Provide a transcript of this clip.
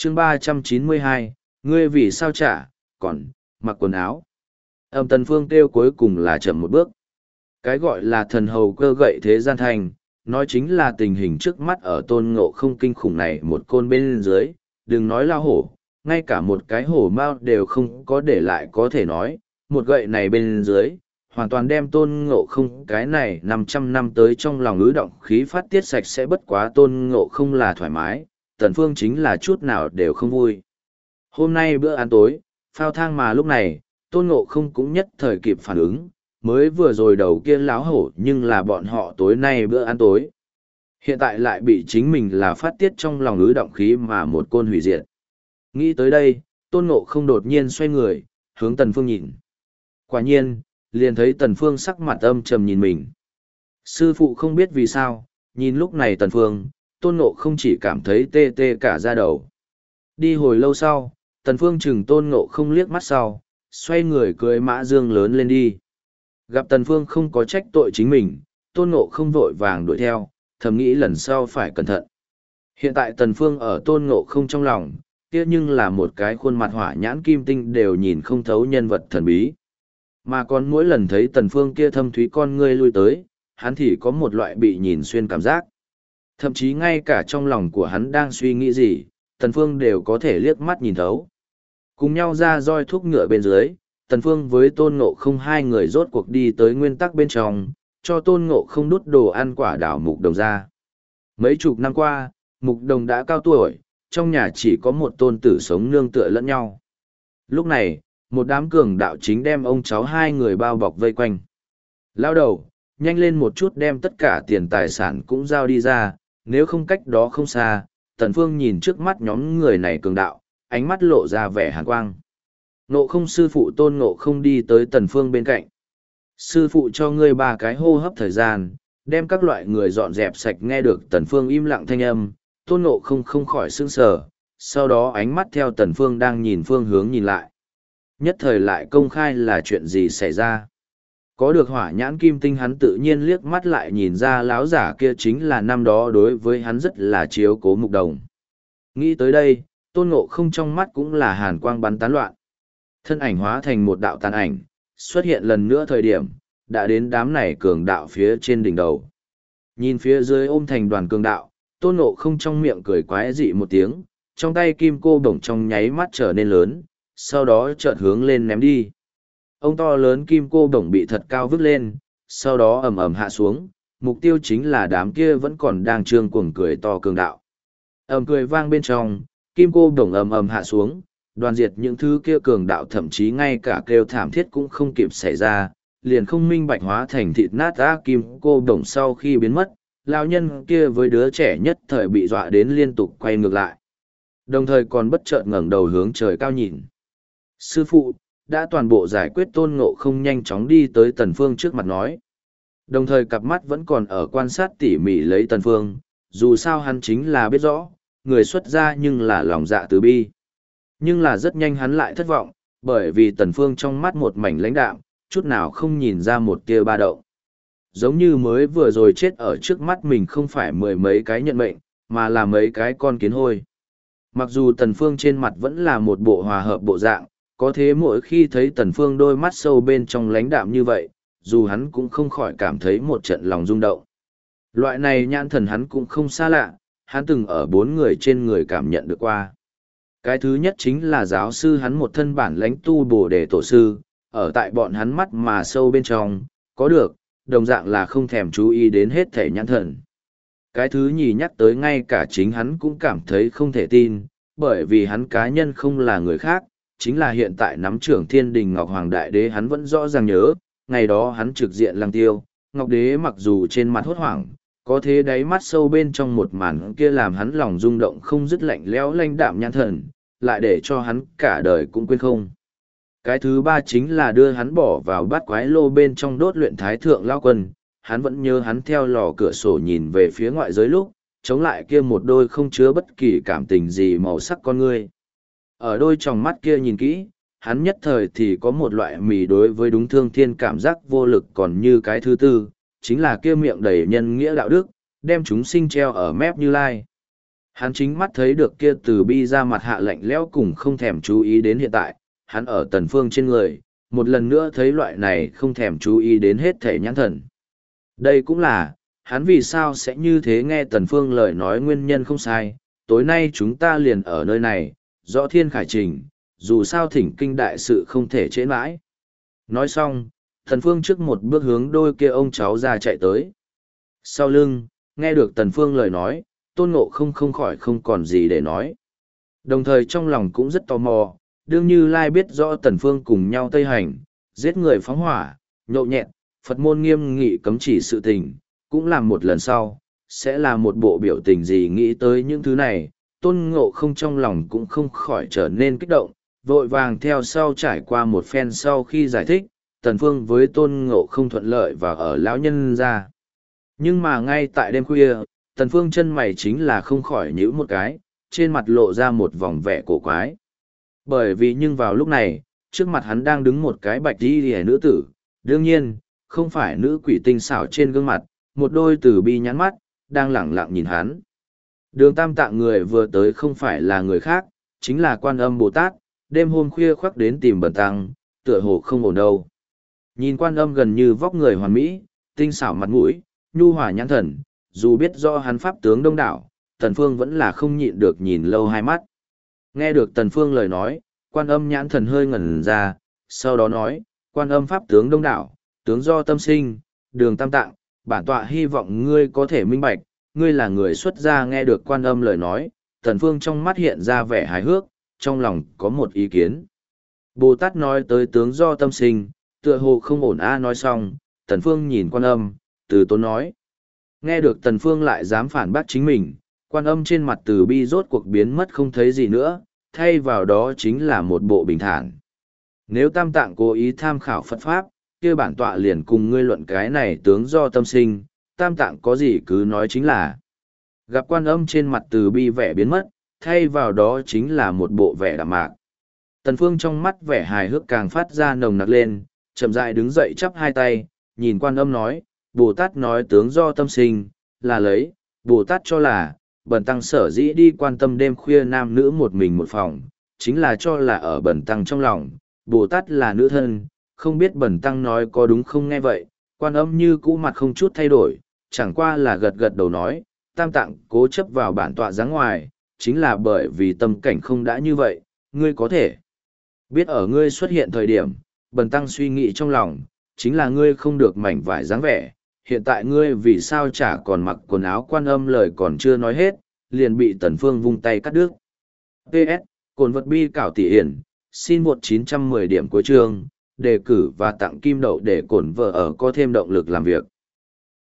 chương 392, ngươi vì sao trả, còn, mặc quần áo. Tần Phương kêu cuối cùng là chậm một bước. Cái gọi là thần hầu cơ gậy thế gian thành, nói chính là tình hình trước mắt ở Tôn Ngộ Không kinh khủng này một côn bên dưới, đừng nói lao hổ, ngay cả một cái hổ mao đều không có để lại có thể nói, một gậy này bên dưới, hoàn toàn đem Tôn Ngộ Không cái này 500 năm tới trong lòng ứ động khí phát tiết sạch sẽ. Bất quá Tôn Ngộ Không là thoải mái, Tần Phương chính là chút nào đều không vui. Hôm nay bữa ăn tối, phao thang mà lúc này, Tôn Ngộ Không cũng nhất thời kịp phản ứng, mới vừa rồi đầu kia láo hổ nhưng là bọn họ tối nay bữa ăn tối. Hiện tại lại bị chính mình là phát tiết trong lòng ứ động khí mà một côn hủy diệt. Nghĩ tới đây, Tôn Ngộ Không đột nhiên xoay người, hướng Tần Phương nhìn. Quả nhiên, liền thấy Tần Phương sắc mặt âm trầm nhìn mình. Sư phụ không biết vì sao, nhìn lúc này Tần Phương, Tôn Ngộ Không chỉ cảm thấy tê tê cả da đầu. Đi hồi lâu sau, Tần Phương chừng Tôn Ngộ Không liếc mắt sau, xoay người cưỡi mã dương lớn lên đi. Gặp Tần Phương không có trách tội chính mình, Tôn Ngộ Không vội vàng đuổi theo, thầm nghĩ lần sau phải cẩn thận. Hiện tại Tần Phương ở Tôn Ngộ Không trong lòng, kia nhưng là một cái khuôn mặt hỏa nhãn kim tinh đều nhìn không thấu nhân vật thần bí. Mà còn mỗi lần thấy Tần Phương kia thâm thúy con ngươi lui tới, hắn thì có một loại bị nhìn xuyên cảm giác. Thậm chí ngay cả trong lòng của hắn đang suy nghĩ gì, Tần Phương đều có thể liếc mắt nhìn thấu. Cùng nhau ra roi thúc ngựa bên dưới, Tần Phương với Tôn Ngộ Không hai người rốt cuộc đi tới nguyên tắc bên trong, cho Tôn Ngộ Không đút đồ ăn quả đảo Mục Đồng ra. Mấy chục năm qua, Mục Đồng đã cao tuổi, trong nhà chỉ có một tôn tử sống nương tựa lẫn nhau. Lúc này, một đám cường đạo chính đem ông cháu hai người bao bọc vây quanh. Lao đầu, nhanh lên một chút đem tất cả tiền tài sản cũng giao đi ra, nếu không cách đó không xa. Tần Phương nhìn trước mắt nhóm người này cường đạo, ánh mắt lộ ra vẻ hàn quang. Ngộ Không sư phụ Tôn Ngộ Không đi tới Tần Phương bên cạnh. Sư phụ cho ngươi 3 cái hô hấp thời gian, đem các loại người dọn dẹp sạch. Nghe được Tần Phương im lặng thanh âm, Tôn Ngộ Không không khỏi sững sờ, sau đó ánh mắt theo Tần Phương đang nhìn phương hướng nhìn lại. Nhất thời lại công khai là chuyện gì xảy ra. Có được hỏa nhãn kim tinh hắn tự nhiên liếc mắt lại nhìn ra láo giả kia chính là năm đó đối với hắn rất là chiếu cố Mục Đồng. Nghĩ tới đây, Tôn Ngộ Không trong mắt cũng là hàn quang bắn tán loạn. Thân ảnh hóa thành một đạo tàn ảnh, xuất hiện lần nữa thời điểm, đã đến đám này cường đạo phía trên đỉnh đầu. Nhìn phía dưới ôm thành đoàn cường đạo, Tôn Ngộ Không trong miệng cười quái dị một tiếng, trong tay kim cô bổng trong nháy mắt trở nên lớn, sau đó chợt hướng lên ném đi. Ông to lớn kim cô bổng bị thật cao vứt lên, sau đó ầm ầm hạ xuống, mục tiêu chính là đám kia vẫn còn đang trương cuồng cười to cường đạo. Ầm cười vang bên trong, kim cô bổng ầm ầm hạ xuống, đoàn diệt những thứ kia cường đạo, thậm chí ngay cả kêu thảm thiết cũng không kịp xảy ra, liền không minh bạch hóa thành thịt nát á kim cô bổng sau khi biến mất, lão nhân kia với đứa trẻ nhất thời bị dọa đến liên tục quay ngược lại. Đồng thời còn bất chợt ngẩng đầu hướng trời cao nhìn. Sư phụ, đã toàn bộ giải quyết. Tôn Ngộ Không nhanh chóng đi tới Tần Phương trước mặt nói. Đồng thời cặp mắt vẫn còn ở quan sát tỉ mỉ lấy Tần Phương, dù sao hắn chính là biết rõ, người xuất gia nhưng là lòng dạ từ bi. Nhưng là rất nhanh hắn lại thất vọng, bởi vì Tần Phương trong mắt một mảnh lãnh đạm, chút nào không nhìn ra một tia ba động. Giống như mới vừa rồi chết ở trước mắt mình không phải mười mấy cái nhận mệnh, mà là mấy cái con kiến hôi. Mặc dù Tần Phương trên mặt vẫn là một bộ hòa hợp bộ dạng, có thế mỗi khi thấy Tần Phương đôi mắt sâu bên trong lãnh đạm như vậy, dù hắn cũng không khỏi cảm thấy một trận lòng rung động. Loại này nhãn thần hắn cũng không xa lạ, hắn từng ở 4 người trên người cảm nhận được qua. Cái thứ nhất chính là giáo sư hắn một thân bản lãnh tu Bồ Đề tổ sư, ở tại bọn hắn mắt mà sâu bên trong, có được, đồng dạng là không thèm chú ý đến hết thể nhãn thần. Cái thứ nhì nhắc tới ngay cả chính hắn cũng cảm thấy không thể tin, bởi vì hắn cá nhân không là người khác, chính là hiện tại nắm trưởng Thiên Đình Ngọc Hoàng Đại Đế. Hắn vẫn rõ ràng nhớ, ngày đó hắn trực diện Lăng Tiêu, Ngọc Đế mặc dù trên mặt hốt hoảng, có thế đáy mắt sâu bên trong một màn kia làm hắn lòng rung động không dứt, lạnh lẽo lãnh đạm nhãn thần, lại để cho hắn cả đời cũng quên không. Cái thứ ba chính là đưa hắn bỏ vào bát quái lô bên trong đốt luyện Thái Thượng Lao Quân. Hắn vẫn nhớ hắn theo lò cửa sổ nhìn về phía ngoại giới lúc, chống lại kia một đôi không chứa bất kỳ cảm tình gì màu sắc con ngươi. Ở đôi tròng mắt kia nhìn kỹ, hắn nhất thời thì có một loại mì đối với đúng thương thiên cảm giác vô lực. Còn như cái thứ tư, chính là kia miệng đầy nhân nghĩa đạo đức, đem chúng sinh treo ở mép Như Lai. Hắn chính mắt thấy được kia từ bi ra mặt hạ lạnh lẽo cùng không thèm chú ý đến hiện tại, hắn ở Tần Phương trên người, một lần nữa thấy loại này không thèm chú ý đến hết thể nhãn thần. Đây cũng là, hắn vì sao sẽ như thế nghe Tần Phương lời nói nguyên nhân không sai, tối nay chúng ta liền ở nơi này, rõ thiên khải trình, dù sao thỉnh kinh đại sự không thể trễ mãi. Nói xong, Tần Phương trước một bước hướng đôi kia ông cháu ra chạy tới. Sau lưng, nghe được Tần Phương lời nói, Tôn Ngộ không khỏi không còn gì để nói. Đồng thời trong lòng cũng rất tò mò, đương Như Lai biết rõ Tần Phương cùng nhau tây hành, giết người phóng hỏa, nhậu nhẹt, Phật môn nghiêm nghị cấm chỉ sự tình, cũng làm một lần sau, sẽ là một bộ biểu tình gì nghĩ tới những thứ này, Tôn Ngộ không trong lòng cũng không khỏi trở nên kích động, vội vàng theo sau trải qua một phen sau khi giải thích, Tần Phương với Tôn Ngộ không thuận lợi và ở lão nhân ra. Nhưng mà ngay tại đêm khuya, Tần Phương chân mày chính là không khỏi nhíu một cái, trên mặt lộ ra một vòng vẻ cổ quái. Bởi vì nhưng vào lúc này, trước mặt hắn đang đứng một cái bạch y liễu nữ tử, đương nhiên, không phải nữ quỷ tinh xảo trên gương mặt, một đôi từ bi nhãn mắt, đang lẳng lặng nhìn hắn. Đường Tam Tạng người vừa tới không phải là người khác, chính là Quan Âm Bồ Tát, đêm hôm khuya khoác đến tìm Bần Tăng, tựa hồ không ổn đâu. Nhìn Quan Âm gần như vóc người hoàn mỹ, tinh xảo mặt mũi, nhu hòa nhãn thần, dù biết do hắn pháp tướng đông đảo, Tần Phương vẫn là không nhịn được nhìn lâu hai mắt. Nghe được Tần Phương lời nói, Quan Âm nhãn thần hơi ngẩn ra, sau đó nói, Quan Âm pháp tướng đông đảo, tướng do tâm sinh, Đường Tam Tạng, bản tọa hy vọng ngươi có thể minh bạch, ngươi là người xuất gia. Nghe được Quan Âm lời nói, Tần Phương trong mắt hiện ra vẻ hài hước, trong lòng có một ý kiến. Bồ Tát nói tới tướng do tâm sinh, tựa hồ không ổn nói xong, Tần Phương nhìn Quan Âm, từ tốn nói. Nghe được Tần Phương lại dám phản bác chính mình, Quan Âm trên mặt từ bi rốt cuộc biến mất không thấy gì nữa, thay vào đó chính là một bộ bình thản. Nếu Tam Tạng cố ý tham khảo Phật Pháp, kia bản tọa liền cùng ngươi luận cái này tướng do tâm sinh, Tam Tạng có gì cứ nói chính là. Gặp Quan Âm trên mặt từ bi vẻ biến mất, thay vào đó chính là một bộ vẻ đạm mạc. Tần Phương trong mắt vẻ hài hước càng phát ra nồng nặc lên, chậm rãi đứng dậy chắp hai tay, nhìn Quan Âm nói, Bồ Tát nói tướng do tâm sinh, là lấy, Bồ Tát cho là, Bần Tăng sở dĩ đi quan tâm đêm khuya nam nữ một mình một phòng, chính là cho là ở Bần Tăng trong lòng, Bồ Tát là nữ thân, không biết Bần Tăng nói có đúng không. Nghe vậy, Quan Âm như cũ mặt không chút thay đổi, chẳng qua là gật gật đầu nói, Tam Tạng cố chấp vào bản tọa dáng ngoài, chính là bởi vì tâm cảnh không đã như vậy, ngươi có thể biết ở ngươi xuất hiện thời điểm, Bần Tăng suy nghĩ trong lòng, chính là ngươi không được mảnh vải dáng vẻ, hiện tại ngươi vì sao chả còn mặc quần áo. Quan Âm lời còn chưa nói hết, liền bị Tần Phương vung tay cắt đứt. PS, cồn vật bi cảo tỷ hiển, xin một 910 điểm cuối chương, đề cử và tặng kim đậu để cổn vợ ở có thêm động lực làm việc.